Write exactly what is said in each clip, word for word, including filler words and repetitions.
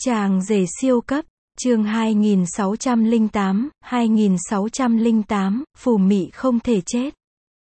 Chàng rể siêu cấp, chương hai nghìn sáu trăm lẻ tám, hai nghìn sáu trăm lẻ tám, phù mị không thể chết.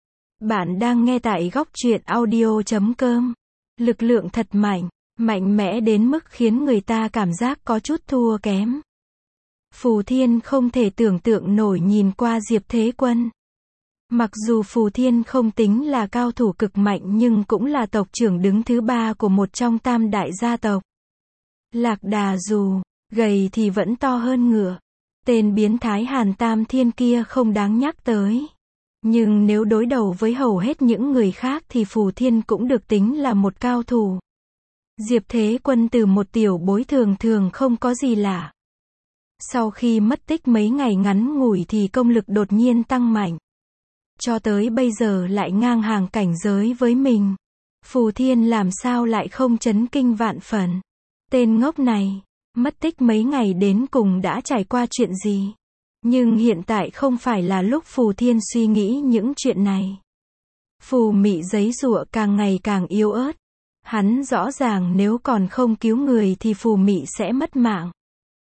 Bạn đang nghe tại góc truyện audio chấm com. Lực lượng thật mạnh, mạnh mẽ đến mức khiến người ta cảm giác có chút thua kém. Phù Thiên không thể tưởng tượng nổi nhìn qua Diệp Thế Quân. Mặc dù Phù Thiên không tính là cao thủ cực mạnh nhưng cũng là tộc trưởng đứng thứ ba của một trong tam đại gia tộc. Lạc Đà dù gầy thì vẫn to hơn ngựa. Tên biến thái Hàn Tam Thiên kia không đáng nhắc tới. Nhưng nếu đối đầu với hầu hết những người khác thì Phù Thiên cũng được tính là một cao thủ. Diệp Thế Quân từ một tiểu bối thường thường không có gì lạ. Sau khi mất tích mấy ngày ngắn ngủi thì công lực đột nhiên tăng mạnh. Cho tới bây giờ lại ngang hàng cảnh giới với mình. Phù Thiên làm sao lại không chấn kinh vạn phần. Tên ngốc này, mất tích mấy ngày đến cùng đã trải qua chuyện gì? Nhưng hiện tại không phải là lúc Phù Thiên suy nghĩ những chuyện này. Phù Mị giấy giụa càng ngày càng yếu ớt. Hắn rõ ràng nếu còn không cứu người thì Phù Mị sẽ mất mạng.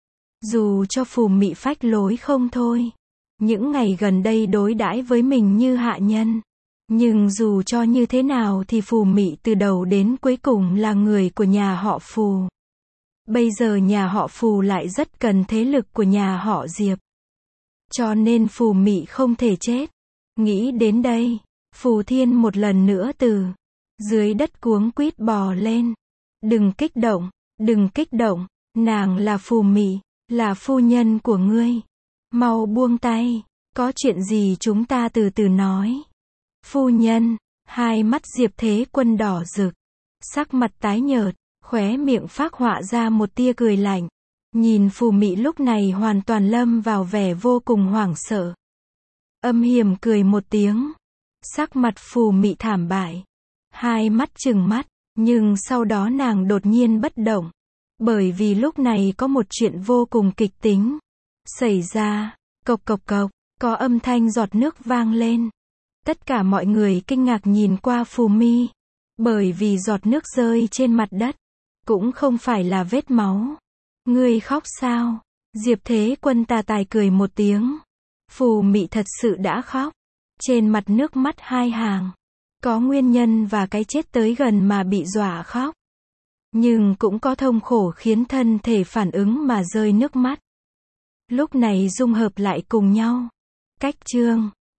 Dù cho Phù Mị phách lối không thôi. Những ngày gần đây đối đãi với mình như hạ nhân. Nhưng dù cho như thế nào thì Phù Mị từ đầu đến cuối cùng là người của nhà họ Phù. Bây giờ nhà họ Phù lại rất cần thế lực của nhà họ Diệp. Cho nên Phù Mị không thể chết. Nghĩ đến đây, Phù Thiên một lần nữa từ dưới đất cuống quýt bò lên. Đừng kích động, đừng kích động, nàng là Phù Mị, là phu nhân của ngươi. Mau buông tay, có chuyện gì chúng ta từ từ nói. Phu nhân, hai mắt Diệp Thế Quân đỏ rực, sắc mặt tái nhợt, khóe miệng phác họa ra một tia cười lạnh. Nhìn Phù Mị lúc này hoàn toàn lâm vào vẻ vô cùng hoảng sợ. Âm hiểm cười một tiếng. Sắc mặt Phù Mị thảm bại. Hai mắt trừng mắt, nhưng sau đó nàng đột nhiên bất động. Bởi vì lúc này có một chuyện vô cùng kịch tính xảy ra. Cộc cộc cộc, có âm thanh giọt nước vang lên. Tất cả mọi người kinh ngạc nhìn qua Phù Mi. Bởi vì giọt nước rơi trên mặt đất cũng không phải là vết máu. Ngươi khóc sao? Diệp Thế Quân tà tài cười một tiếng. Phù Mị thật sự đã khóc. Trên mặt nước mắt hai hàng. Có nguyên nhân và cái chết tới gần mà bị dọa khóc. Nhưng cũng có thông khổ khiến thân thể phản ứng mà rơi nước mắt. Lúc này dung hợp lại cùng nhau. Cách chương